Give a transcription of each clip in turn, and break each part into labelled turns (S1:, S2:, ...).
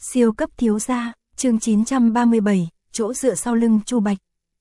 S1: Siêu cấp thiếu gia, chương 937, chỗ dựa sau lưng Chu Bạch.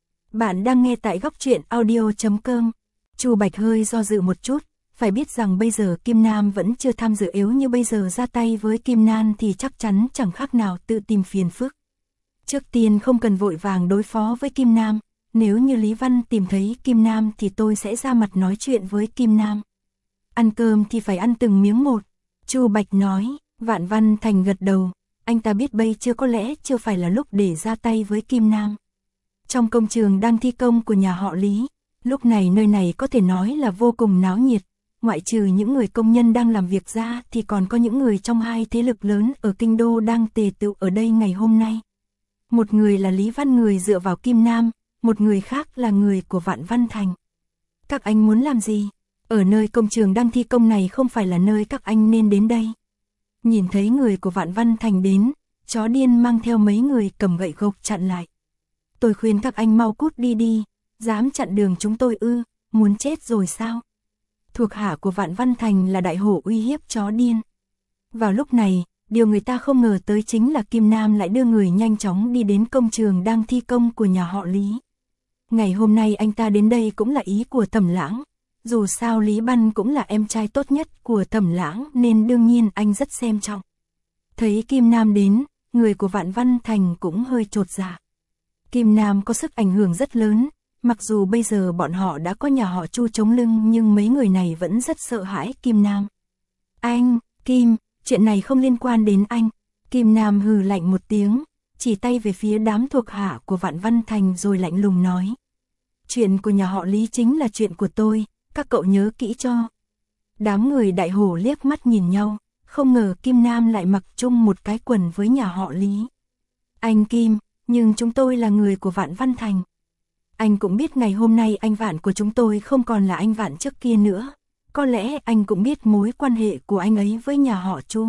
S1: Bạn đang nghe tại góc truyện audio.com. Chu Bạch hơi do dự một chút, phải biết rằng bây giờ Kim Nam vẫn chưa tham dự, yếu như bây giờ ra tay với Kim Nan thì chắc chắn chẳng khác nào tự tìm phiền phức. Trước tiên không cần vội vàng đối phó với Kim Nam, nếu như Lý Văn tìm thấy Kim Nam thì tôi sẽ ra mặt nói chuyện với Kim Nam. Ăn cơm thì phải ăn từng miếng một, Chu Bạch nói. Vạn Văn Thành gật đầu, anh ta biết bây chưa có lẽ chưa phải là lúc để ra tay với Kim Nam. Trong công trường đang thi công của nhà họ Lý, lúc này nơi này có thể nói là vô cùng náo nhiệt, ngoại trừ những người công nhân đang làm việc ra thì còn có những người trong hai thế lực lớn ở kinh đô đang tề tựu ở đây ngày hôm nay. Một người là Lý Văn, người dựa vào Kim Nam, một người khác là người của Vạn Văn Thành. Các anh muốn làm gì? Ở nơi công trường đang thi công này không phải là nơi các anh nên đến đây. Nhìn thấy người của Vạn Văn Thành đến, chó điên mang theo mấy người cầm gậy gộc chặn lại. Tôi khuyên các anh mau cút đi đi, dám chặn đường chúng tôi ư, muốn chết rồi sao? Thuộc hạ của Vạn Văn Thành là đại hổ uy hiếp chó điên. Vào lúc này, điều người ta không ngờ tới chính là Kim Nam lại đưa người nhanh chóng đi đến công trường đang thi công của nhà họ Lý. Ngày hôm nay anh ta đến đây cũng là ý của Thẩm Lãng. Dù sao Lý Bân cũng là em trai tốt nhất của Thẩm Lãng nên đương nhiên anh rất xem trọng. Thấy Kim Nam đến, người của Vạn Văn Thành cũng hơi chột dạ. Kim Nam có sức ảnh hưởng rất lớn, mặc dù bây giờ bọn họ đã có nhà họ Chu chống lưng nhưng mấy người này vẫn rất sợ hãi Kim Nam. Anh, Kim, chuyện này không liên quan đến anh. Kim Nam hừ lạnh một tiếng, chỉ tay về phía đám thuộc hạ của Vạn Văn Thành rồi lạnh lùng nói. Chuyện của nhà họ Lý chính là chuyện của tôi, các cậu nhớ kỹ cho. Đám người đại hổ liếc mắt nhìn nhau, không ngờ Kim Nam lại mặc chung một cái quần với nhà họ Lý. Anh Kim, nhưng chúng tôi là người của Vạn Văn Thành. Anh cũng biết ngày hôm nay anh Vạn của chúng tôi không còn là anh Vạn trước kia nữa. Có lẽ anh cũng biết mối quan hệ của anh ấy với nhà họ Chu.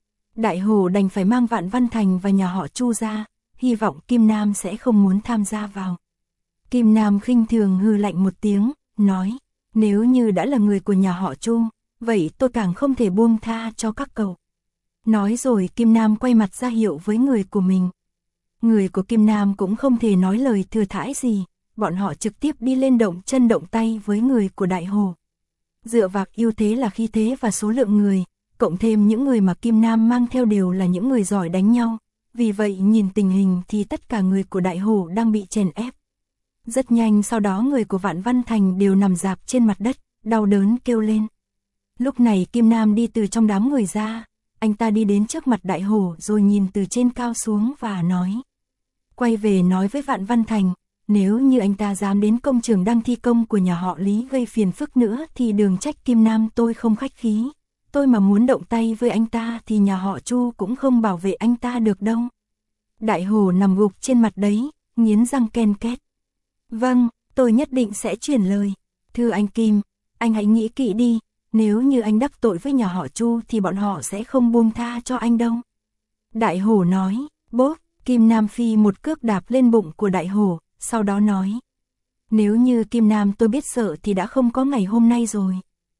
S1: Đại hổ đành phải mang Vạn Văn Thành và nhà họ Chu ra, hy vọng Kim Nam sẽ không muốn tham gia vào. Kim Nam khinh thường hừ lạnh một tiếng, nói, nếu như đã là người của nhà họ Chu, vậy tôi càng không thể buông tha cho các cậu. Nói rồi Kim Nam quay mặt ra hiệu với người của mình. Người của Kim Nam cũng không thể nói lời thừa thãi gì, bọn họ trực tiếp đi lên động chân động tay với người của đại hồ. Dựa vào ưu thế là khí thế và số lượng người, cộng thêm những người mà Kim Nam mang theo đều là những người giỏi đánh nhau, vì vậy nhìn tình hình thì tất cả người của đại hồ đang bị chèn ép. Rất nhanh sau đó người của Vạn Văn Thành đều nằm rạp trên mặt đất, đau đớn kêu lên. Lúc này Kim Nam đi từ trong đám người ra, anh ta đi đến trước mặt đại hổ rồi nhìn từ trên cao xuống và nói. Quay về nói với Vạn Văn Thành, nếu như anh ta dám đến công trường đang thi công của nhà họ Lý gây phiền phức nữa thì đừng trách Kim Nam tôi không khách khí. Tôi mà muốn động tay với anh ta thì nhà họ Chu cũng không bảo vệ anh ta được đâu. Đại hổ nằm gục trên mặt đấy, nghiến răng ken két. Vâng, tôi nhất định sẽ chuyển lời. Thưa anh Kim, anh hãy nghĩ kỹ đi, nếu như anh đắc tội với nhà họ Chu thì bọn họ sẽ không buông tha cho anh đâu. Đại hổ nói, bốp, Kim Nam phi một cước đạp lên bụng của đại hổ, sau đó nói. Nếu như Kim Nam tôi biết sợ thì đã không có ngày hôm nay rồi.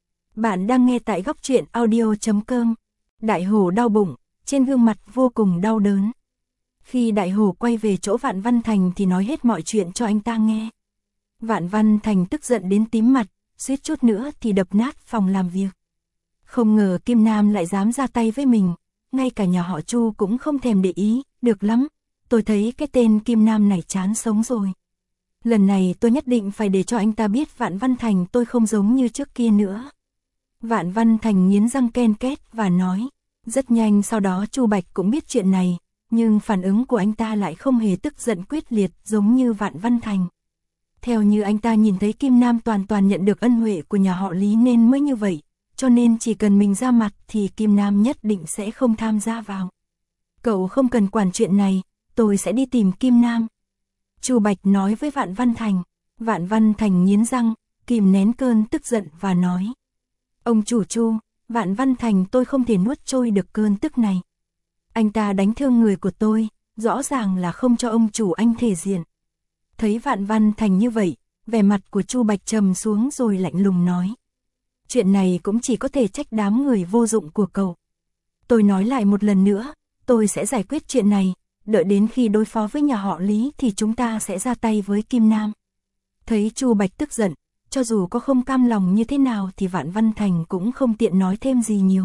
S1: Bạn đang nghe tại góc truyện audio.com. Đại hổ đau bụng, trên gương mặt vô cùng đau đớn. Khi đại hổ quay về chỗ Vạn Văn Thành thì nói hết mọi chuyện cho anh ta nghe. Vạn Văn Thành tức giận đến tím mặt, suýt chút nữa thì đập nát phòng làm việc. Không ngờ Kim Nam lại dám ra tay với mình, ngay cả nhà họ Chu cũng không thèm để ý, được lắm, tôi thấy cái tên Kim Nam này chán sống rồi. Lần này tôi nhất định phải để cho anh ta biết Vạn Văn Thành tôi không giống như trước kia nữa. Vạn Văn Thành nghiến răng ken két và nói, rất nhanh sau đó Chu Bạch cũng biết chuyện này. Nhưng phản ứng của anh ta lại không hề tức giận quyết liệt giống như Vạn Văn Thành. Theo như anh ta nhìn thấy Kim Nam toàn nhận được ân huệ của nhà họ Lý nên mới như vậy, cho nên chỉ cần mình ra mặt thì Kim Nam nhất định sẽ không tham gia vào. Cậu không cần quản chuyện này, tôi sẽ đi tìm Kim Nam. Chu Bạch nói với Vạn Văn Thành. Vạn Văn Thành nghiến răng, kìm nén cơn tức giận và nói. Ông chủ Chu, Vạn Văn Thành tôi không thể nuốt trôi được cơn tức này. Anh ta đánh thương người của tôi, rõ ràng là không cho ông chủ anh thể diện. Thấy Vạn Văn Thành như vậy, vẻ mặt của Chu Bạch trầm xuống rồi lạnh lùng nói. Chuyện này cũng chỉ có thể trách đám người vô dụng của cậu. Tôi nói lại một lần nữa, tôi sẽ giải quyết chuyện này, đợi đến khi đối phó với nhà họ Lý thì chúng ta sẽ ra tay với Kim Nam. Thấy Chu Bạch tức giận, cho dù có không cam lòng như thế nào thì Vạn Văn Thành cũng không tiện nói thêm gì nhiều.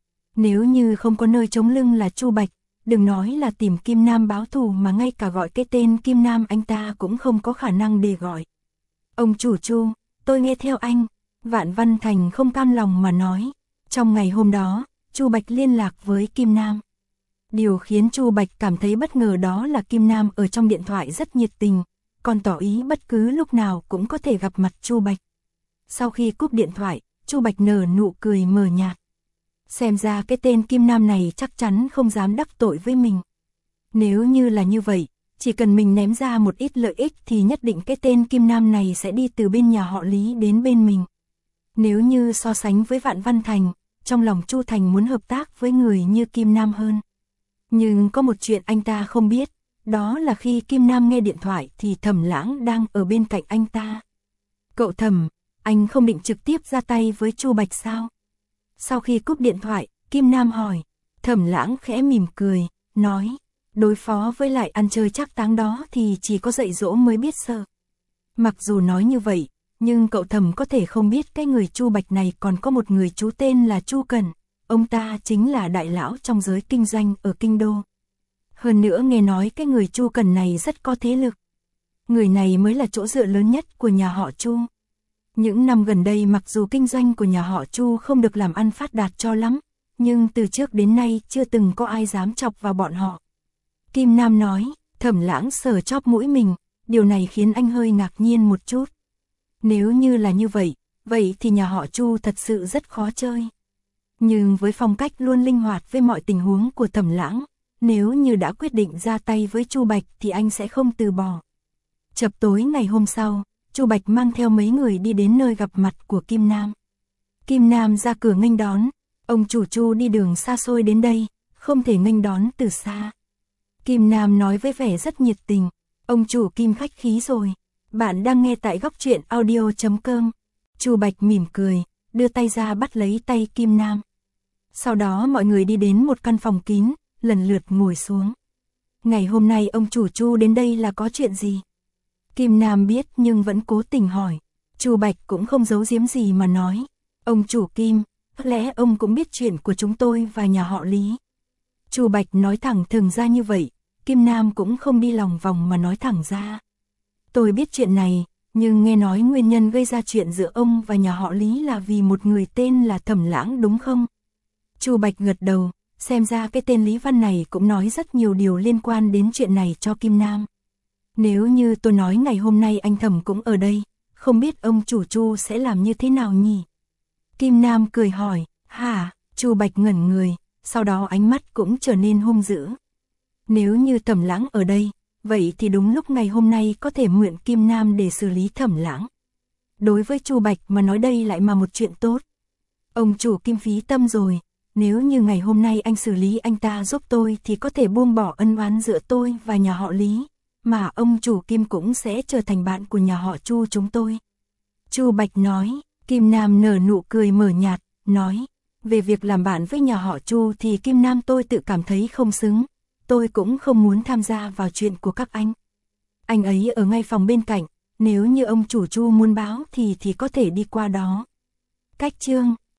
S1: Nếu như không có nơi chống lưng là Chu Bạch, đừng nói là tìm Kim Nam báo thù mà ngay cả gọi cái tên Kim Nam anh ta cũng không có khả năng để gọi. Ông chủ Chu, tôi nghe theo anh, Vạn Văn Thành không cam lòng mà nói. Trong ngày hôm đó, Chu Bạch liên lạc với Kim Nam. Điều khiến Chu Bạch cảm thấy bất ngờ đó là Kim Nam ở trong điện thoại rất nhiệt tình, còn tỏ ý bất cứ lúc nào cũng có thể gặp mặt Chu Bạch. Sau khi cúp điện thoại, Chu Bạch nở nụ cười mờ nhạt. Xem ra cái tên Kim Nam này chắc chắn không dám đắc tội với mình. Nếu như là như vậy, chỉ cần mình ném ra một ít lợi ích thì nhất định cái tên Kim Nam này sẽ đi từ bên nhà họ Lý đến bên mình. Nếu như so sánh với Vạn Văn Thành, trong lòng Chu Thành muốn hợp tác với người như Kim Nam hơn. Nhưng có một chuyện anh ta không biết, đó là khi Kim Nam nghe điện thoại thì Thẩm Lãng đang ở bên cạnh anh ta. Cậu Thẩm, anh không định trực tiếp ra tay với Chu Bạch sao? Sau khi cúp điện thoại, Kim Nam hỏi. Thẩm Lãng khẽ mỉm cười, nói, đối phó với lại ăn chơi trác táng đó thì chỉ có dạy dỗ mới biết sợ. Mặc dù nói như vậy, nhưng cậu Thẩm có thể không biết cái người Chu Bạch này còn có một người chú tên là Chu Cẩn. Ông ta chính là đại lão trong giới kinh doanh ở Kinh Đô. Hơn nữa nghe nói cái người Chu Cẩn này rất có thế lực. Người này mới là chỗ dựa lớn nhất của nhà họ Chu. Những năm gần đây mặc dù kinh doanh của nhà họ Chu không được làm ăn phát đạt cho lắm, nhưng từ trước đến nay chưa từng có ai dám chọc vào bọn họ. Kim Nam nói, Thẩm Lãng sờ chóp mũi mình, điều này khiến anh hơi ngạc nhiên một chút. Nếu như là như vậy, vậy thì nhà họ Chu thật sự rất khó chơi. Nhưng với phong cách luôn linh hoạt với mọi tình huống của Thẩm Lãng, nếu như đã quyết định ra tay với Chu Bạch thì anh sẽ không từ bỏ. Chập tối ngày hôm sau, Chu Bạch mang theo mấy người đi đến nơi gặp mặt của Kim Nam. Kim Nam ra cửa nghênh đón, ông chủ Chu đi đường xa xôi đến đây, không thể nghênh đón từ xa. Kim Nam nói với vẻ rất nhiệt tình, ông chủ Kim khách khí rồi, bạn đang nghe tại góc truyện audio.com. Chu Bạch mỉm cười, đưa tay ra bắt lấy tay Kim Nam. Sau đó mọi người đi đến một căn phòng kín, lần lượt ngồi xuống. Ngày hôm nay ông chủ Chu đến đây là có chuyện gì? Kim Nam biết nhưng vẫn cố tình hỏi. Chu Bạch cũng không giấu giếm gì mà nói. Ông chủ Kim, có lẽ ông cũng biết chuyện của chúng tôi và nhà họ Lý. Chu Bạch nói thẳng thừng ra như vậy, Kim Nam cũng không đi lòng vòng mà nói thẳng ra. Tôi biết chuyện này, nhưng nghe nói nguyên nhân gây ra chuyện giữa ông và nhà họ Lý là vì một người tên là Thẩm Lãng đúng không? Chu Bạch gật đầu, xem ra cái tên Lý Văn này cũng nói rất nhiều điều liên quan đến chuyện này cho Kim Nam. Nếu như tôi nói ngày hôm nay anh Thẩm cũng ở đây, không biết ông chủ Chu sẽ làm như thế nào nhỉ? Kim Nam cười hỏi, hả? Chu Bạch ngẩn người, sau đó ánh mắt cũng trở nên hung dữ. Nếu như Thẩm Lãng ở đây, vậy thì đúng lúc ngày hôm nay có thể mượn Kim Nam để xử lý Thẩm Lãng. Đối với Chu Bạch mà nói đây lại mà một chuyện tốt. Ông chủ Kim phí tâm rồi, nếu như ngày hôm nay anh xử lý anh ta giúp tôi thì có thể buông bỏ ân oán giữa tôi và nhà họ Lý, mà ông chủ Kim cũng sẽ trở thành bạn của nhà họ Chu chúng tôi. Chu Bạch nói, Kim Nam nở nụ cười mờ nhạt, nói, về việc làm bạn với nhà họ Chu thì Kim Nam tôi tự cảm thấy không xứng, tôi cũng không muốn tham gia vào chuyện của các anh. Anh ấy ở ngay phòng bên cạnh, nếu như ông chủ Chu muốn báo thì có thể đi qua đó. Cách chương